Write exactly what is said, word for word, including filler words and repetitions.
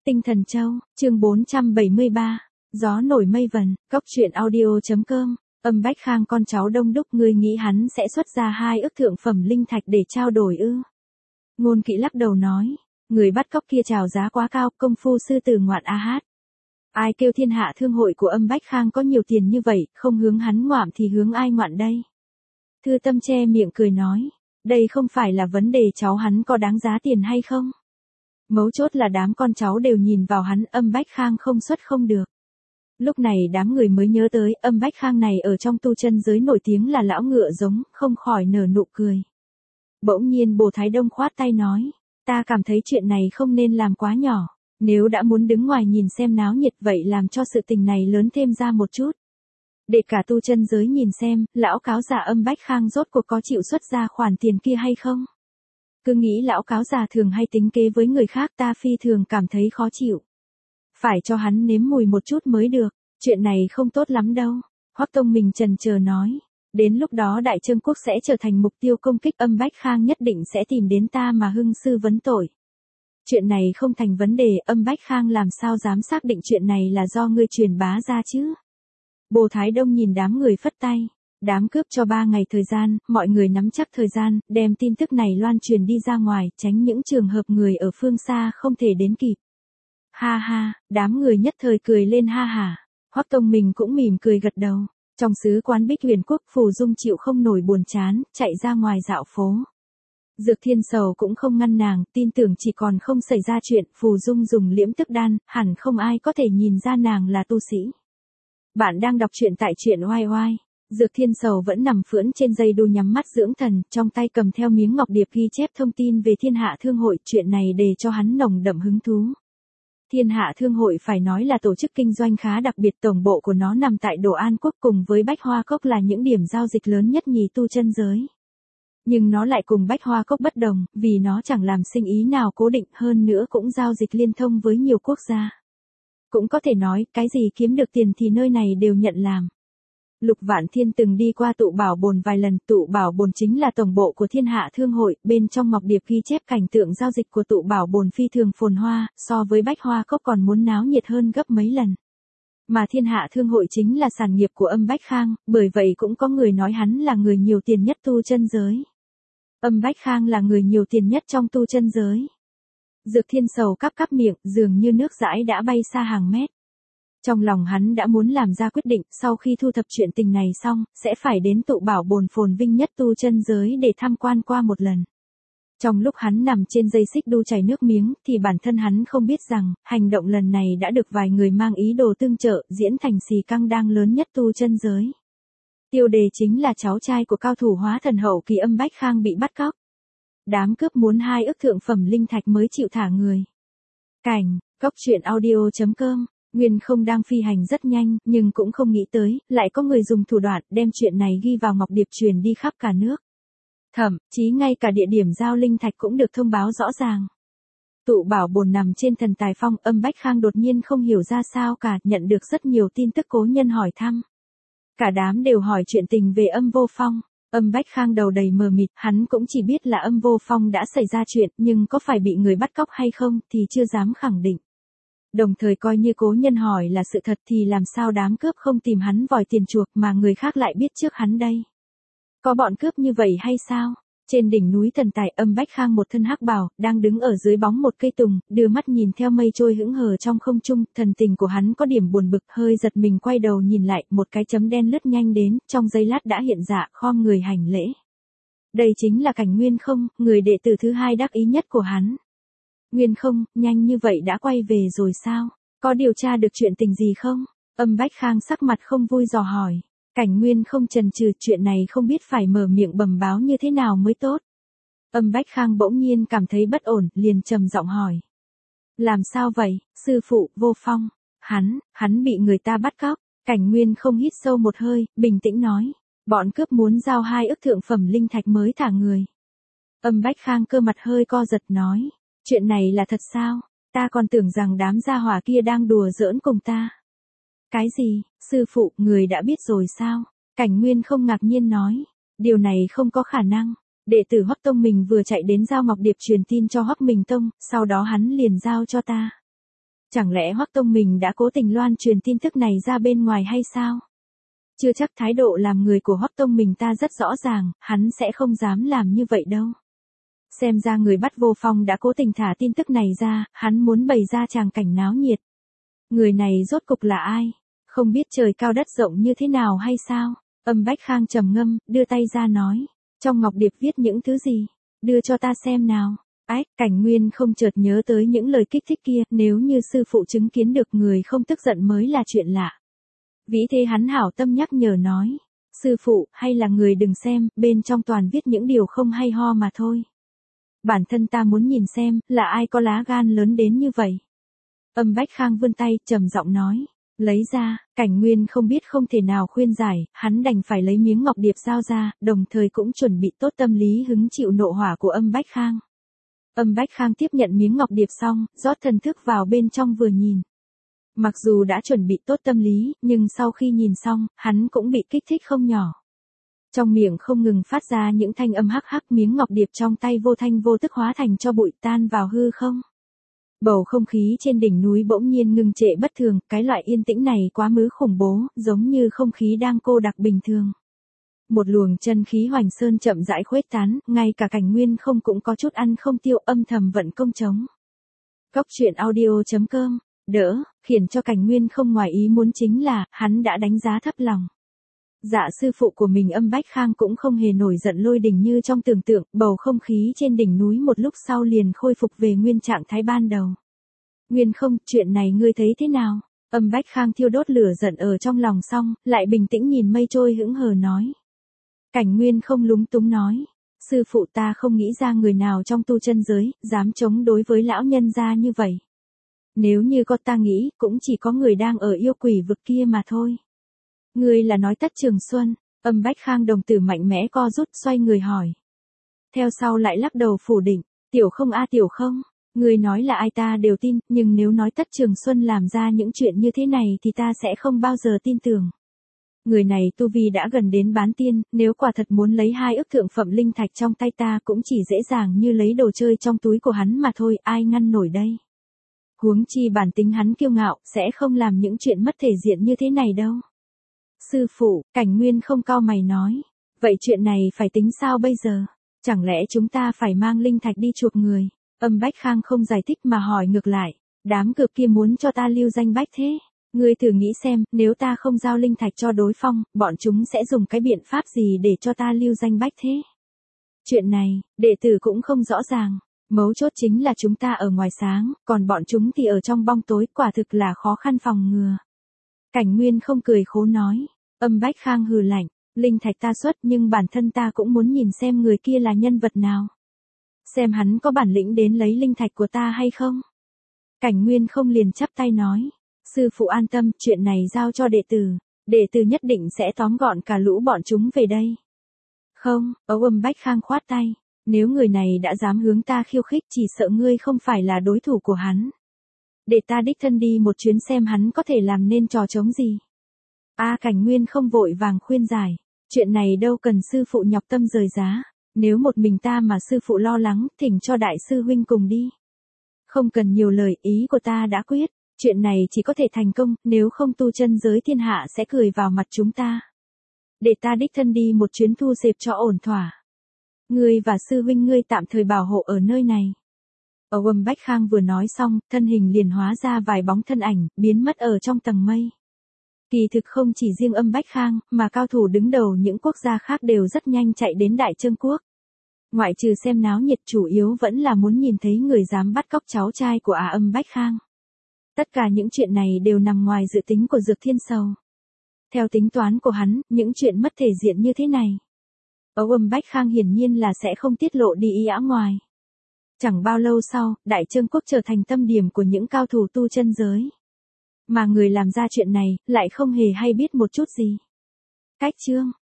Tinh Thần Châu, chương bốn trăm bảy mươi ba, gió nổi mây vần, cốc truyện audio.com, Âm Bách Khang con cháu đông đúc, ngươi nghĩ hắn sẽ xuất ra hai ức thượng phẩm linh thạch để trao đổi ư? Ngôn Kỵ lắc đầu nói, người bắt cóc kia chào giá quá cao, công phu sư tử ngoạn a hát. Ai kêu thiên hạ thương hội của Âm Bách Khang có nhiều tiền như vậy, không hướng hắn ngoạm thì hướng ai ngoạn đây? Thư Tâm che miệng cười nói, đây không phải là vấn đề cháu hắn có đáng giá tiền hay không. Mấu chốt là đám con cháu đều nhìn vào hắn, Âm Bách Khang không xuất không được. Lúc này đám người mới nhớ tới, Âm Bách Khang này ở trong tu chân giới nổi tiếng là lão ngựa giống, không khỏi nở nụ cười. Bỗng nhiên Bồ Thái Đông khoát tay nói, ta cảm thấy chuyện này không nên làm quá nhỏ, nếu đã muốn đứng ngoài nhìn xem náo nhiệt vậy làm cho sự tình này lớn thêm ra một chút. Để cả tu chân giới nhìn xem, lão cáo già Âm Bách Khang rốt cuộc có chịu xuất ra khoản tiền kia hay không. Cứ nghĩ lão cáo già thường hay tính kế với người khác, ta phi thường cảm thấy khó chịu. Phải cho hắn nếm mùi một chút mới được, chuyện này không tốt lắm đâu. Hoắc Tông mình chần chờ nói, đến lúc đó Đại Trương Quốc sẽ trở thành mục tiêu công kích, Âm Bách Khang nhất định sẽ tìm đến ta mà hưng sư vấn tội. Chuyện này không thành vấn đề, Âm Bách Khang làm sao dám xác định chuyện này là do ngươi truyền bá ra chứ? Bồ Thái Đông nhìn đám người phất tay. Đám cướp cho ba ngày thời gian, mọi người nắm chắc thời gian, đem tin tức này loan truyền đi ra ngoài, tránh những trường hợp người ở phương xa không thể đến kịp. Ha ha, đám người nhất thời cười lên ha hả. Hoắc Tông mình cũng mỉm cười gật đầu. Trong sứ quán Bích Huyền Quốc, Phù Dung chịu không nổi buồn chán, chạy ra ngoài dạo phố. Dược Thiên Sầu cũng không ngăn nàng, tin tưởng chỉ còn không xảy ra chuyện, Phù Dung dùng liễm tức đan, hẳn không ai có thể nhìn ra nàng là tu sĩ. Bạn đang đọc truyện tại truyện oai oai. Dược Thiên Sầu vẫn nằm phưỡn trên dây đu nhắm mắt dưỡng thần, trong tay cầm theo miếng ngọc điệp ghi chép thông tin về Thiên Hạ Thương hội, chuyện này để cho hắn nồng đậm hứng thú. Thiên Hạ Thương hội phải nói là tổ chức kinh doanh khá đặc biệt, tổng bộ của nó nằm tại Đồ An Quốc cùng với Bách Hoa Cốc là những điểm giao dịch lớn nhất nhì tu chân giới. Nhưng nó lại cùng Bách Hoa Cốc bất đồng, vì nó chẳng làm sinh ý nào cố định, hơn nữa cũng giao dịch liên thông với nhiều quốc gia. Cũng có thể nói, cái gì kiếm được tiền thì nơi này đều nhận làm. Lục Vạn Thiên từng đi qua Tụ Bảo Bồn vài lần, Tụ Bảo Bồn chính là tổng bộ của Thiên Hạ Thương hội, bên trong ngọc điệp ghi chép cảnh tượng giao dịch của Tụ Bảo Bồn phi thường phồn hoa, so với Bách Hoa Cốc còn muốn náo nhiệt hơn gấp mấy lần. Mà Thiên Hạ Thương hội chính là sản nghiệp của Âm Bách Khang, bởi vậy cũng có người nói hắn là người nhiều tiền nhất tu chân giới. Âm Bách Khang là người nhiều tiền nhất trong tu chân giới. Dược Thiên Sầu cắp cắp miệng, dường như nước dãi đã bay xa hàng mét. Trong lòng hắn đã muốn làm ra quyết định, sau khi thu thập chuyện tình này xong, sẽ phải đến Tụ Bảo Bồn phồn vinh nhất tu chân giới để tham quan qua một lần. Trong lúc hắn nằm trên dây xích đu chảy nước miếng, thì bản thân hắn không biết rằng, hành động lần này đã được vài người mang ý đồ tương trợ, diễn thành xì căng đang lớn nhất tu chân giới. Tiêu đề chính là cháu trai của cao thủ hóa thần hậu kỳ Âm Bách Khang bị bắt cóc. Đám cướp muốn hai ức thượng phẩm linh thạch mới chịu thả người. Cảnh, cốc truyện audio.com. Nguyên Không đang phi hành rất nhanh, nhưng cũng không nghĩ tới, lại có người dùng thủ đoạn đem chuyện này ghi vào ngọc điệp truyền đi khắp cả nước. Thậm chí ngay cả địa điểm giao linh thạch cũng được thông báo rõ ràng. Tụ Bảo Bồn nằm trên Thần Tài Phong, Âm Bách Khang đột nhiên không hiểu ra sao cả, nhận được rất nhiều tin tức cố nhân hỏi thăm. Cả đám đều hỏi chuyện tình về Âm Vô Phong. Âm Bách Khang đầu đầy mờ mịt, hắn cũng chỉ biết là Âm Vô Phong đã xảy ra chuyện, nhưng có phải bị người bắt cóc hay không thì chưa dám khẳng định. Đồng thời coi như cố nhân hỏi là sự thật thì làm sao đám cướp không tìm hắn vòi tiền chuộc mà người khác lại biết trước hắn đây. Có bọn cướp như vậy hay sao? Trên đỉnh núi Thần Tài, Âm Bách Khang một thân hắc bào, đang đứng ở dưới bóng một cây tùng, đưa mắt nhìn theo mây trôi hững hờ trong không trung, thần tình của hắn có điểm buồn bực, hơi giật mình quay đầu nhìn lại, một cái chấm đen lướt nhanh đến, trong giây lát đã hiện dạ, khom người hành lễ. Đây chính là Cảnh Nguyên Không, người đệ tử thứ hai đắc ý nhất của hắn. Nguyên Không, nhanh như vậy đã quay về rồi sao? Có điều tra được chuyện tình gì không? Âm Bách Khang sắc mặt không vui dò hỏi. Cảnh Nguyên Không chần chừ, chuyện này không biết phải mở miệng bẩm báo như thế nào mới tốt. Âm Bách Khang bỗng nhiên cảm thấy bất ổn, liền trầm giọng hỏi. Làm sao vậy, sư phụ, Vô Phong? Hắn, hắn bị người ta bắt cóc. Cảnh Nguyên Không hít sâu một hơi, bình tĩnh nói. Bọn cướp muốn giao hai ức thượng phẩm linh thạch mới thả người. Âm Bách Khang cơ mặt hơi co giật nói. Chuyện này là thật sao? Ta còn tưởng rằng đám gia hỏa kia đang đùa giỡn cùng ta. Cái gì, sư phụ, người đã biết rồi sao? Cảnh Nguyên Không ngạc nhiên nói. Điều này không có khả năng. Đệ tử Hoắc Tông mình vừa chạy đến giao ngọc điệp truyền tin cho Hoắc Minh Tông, sau đó hắn liền giao cho ta. Chẳng lẽ Hoắc Tông mình đã cố tình loan truyền tin tức này ra bên ngoài hay sao? Chưa chắc, thái độ làm người của Hoắc Tông mình ta rất rõ ràng, hắn sẽ không dám làm như vậy đâu. Xem ra người bắt vô phong đã cố tình thả tin tức này ra, hắn muốn bày ra tràng cảnh náo nhiệt. Người này rốt cục là ai? Không biết trời cao đất rộng như thế nào hay sao? Âm Bách Khang trầm ngâm, đưa tay ra nói. Trong ngọc điệp viết những thứ gì? Đưa cho ta xem nào. Ách, Cảnh Nguyên không chợt nhớ tới những lời kích thích kia, nếu như sư phụ chứng kiến được người không tức giận mới là chuyện lạ. Vĩ thế hắn hảo tâm nhắc nhở nói. Sư phụ, hay là người đừng xem, bên trong toàn viết những điều không hay ho mà thôi. Bản thân ta muốn nhìn xem, là ai có lá gan lớn đến như vậy. Âm Bách Khang vươn tay, trầm giọng nói. Lấy ra, Cảnh Nguyên không biết không thể nào khuyên giải, hắn đành phải lấy miếng ngọc điệp giao ra, đồng thời cũng chuẩn bị tốt tâm lý hứng chịu nộ hỏa của Âm Bách Khang. Âm Bách Khang tiếp nhận miếng ngọc điệp xong, rót thần thức vào bên trong vừa nhìn. Mặc dù đã chuẩn bị tốt tâm lý, nhưng sau khi nhìn xong, hắn cũng bị kích thích không nhỏ. Trong miệng không ngừng phát ra những thanh âm hắc hắc, miếng ngọc điệp trong tay vô thanh vô tức hóa thành cho bụi tan vào hư không. Bầu không khí trên đỉnh núi bỗng nhiên ngừng trệ bất thường, cái loại yên tĩnh này quá mứ khủng bố, giống như không khí đang cô đặc bình thường. Một luồng chân khí hoành sơn chậm rãi khuếch tán, ngay cả Cảnh Nguyên không cũng có chút ăn không tiêu, âm thầm vận công chống. Cốc truyện audio chấm com, đỡ, khiến cho Cảnh Nguyên không ngoài ý muốn chính là, hắn đã đánh giá thấp lòng. Dạ sư phụ của mình Âm Bách Khang cũng không hề nổi giận lôi đình như trong tưởng tượng, bầu không khí trên đỉnh núi một lúc sau liền khôi phục về nguyên trạng thái ban đầu. Nguyên không, chuyện này ngươi thấy thế nào? Âm Bách Khang thiêu đốt lửa giận ở trong lòng xong, lại bình tĩnh nhìn mây trôi hững hờ nói. Cảnh Nguyên không lúng túng nói. Sư phụ ta không nghĩ ra người nào trong tu chân giới, dám chống đối với lão nhân gia như vậy. Nếu như có ta nghĩ, cũng chỉ có người đang ở yêu quỷ vực kia mà thôi. Ngươi là nói Tất Trường Xuân? Âm Bách Khang đồng tử mạnh mẽ co rút, xoay người hỏi. Theo sau lại lắc đầu phủ định. Tiểu không a tiểu không, ngươi nói là ai ta đều tin, nhưng nếu nói Tất Trường Xuân làm ra những chuyện như thế này thì ta sẽ không bao giờ tin tưởng. Người này tu vi đã gần đến bán tiên, nếu quả thật muốn lấy hai ức thượng phẩm linh thạch trong tay ta cũng chỉ dễ dàng như lấy đồ chơi trong túi của hắn mà thôi, ai ngăn nổi đây. Huống chi bản tính hắn kiêu ngạo, sẽ không làm những chuyện mất thể diện như thế này đâu. Sư phụ, Cảnh Nguyên không cau mày nói. Vậy chuyện này phải tính sao bây giờ? Chẳng lẽ chúng ta phải mang linh thạch đi chuộc người? Âm Bách Khang không giải thích mà hỏi ngược lại. Đám cược kia muốn cho ta lưu danh bách thế. Ngươi thử nghĩ xem, nếu ta không giao linh thạch cho đối phong, bọn chúng sẽ dùng cái biện pháp gì để cho ta lưu danh bách thế? Chuyện này, đệ tử cũng không rõ ràng. Mấu chốt chính là chúng ta ở ngoài sáng, còn bọn chúng thì ở trong bóng tối, quả thực là khó khăn phòng ngừa. Cảnh Nguyên không cười khổ nói. Âm Bách Khang hừ lạnh. Linh thạch ta xuất nhưng bản thân ta cũng muốn nhìn xem người kia là nhân vật nào. Xem hắn có bản lĩnh đến lấy linh thạch của ta hay không. Cảnh Nguyên không liền chắp tay nói. Sư phụ an tâm, chuyện này giao cho đệ tử. Đệ tử nhất định sẽ tóm gọn cả lũ bọn chúng về đây. Không, ấu Âm Bách Khang khoát tay. Nếu người này đã dám hướng ta khiêu khích, chỉ sợ ngươi không phải là đối thủ của hắn. Để ta đích thân đi một chuyến xem hắn có thể làm nên trò trống gì. A à, Cảnh Nguyên không vội vàng khuyên giải. Chuyện này đâu cần sư phụ nhọc tâm rời giá. Nếu một mình ta mà sư phụ lo lắng, thỉnh cho đại sư huynh cùng đi. Không cần nhiều lời, ý của ta đã quyết. Chuyện này chỉ có thể thành công, nếu không tu chân giới thiên hạ sẽ cười vào mặt chúng ta. Để ta đích thân đi một chuyến thu xếp cho ổn thỏa. Ngươi và sư huynh ngươi tạm thời bảo hộ ở nơi này. Âu Âm Bách Khang vừa nói xong, thân hình liền hóa ra vài bóng thân ảnh, biến mất ở trong tầng mây. Kỳ thực không chỉ riêng Âm Bách Khang, mà cao thủ đứng đầu những quốc gia khác đều rất nhanh chạy đến Đại Trương Quốc. Ngoại trừ xem náo nhiệt, chủ yếu vẫn là muốn nhìn thấy người dám bắt cóc cháu trai của Ả Âm Bách Khang. Tất cả những chuyện này đều nằm ngoài dự tính của Dược Thiên Sầu. Theo tính toán của hắn, những chuyện mất thể diện như thế này, Âu Âm Bách Khang hiển nhiên là sẽ không tiết lộ đi ý ả ngoài. Chẳng bao lâu sau, Đại Trương Quốc trở thành tâm điểm của những cao thủ tu chân giới. Mà người làm ra chuyện này, lại không hề hay biết một chút gì. Cách chương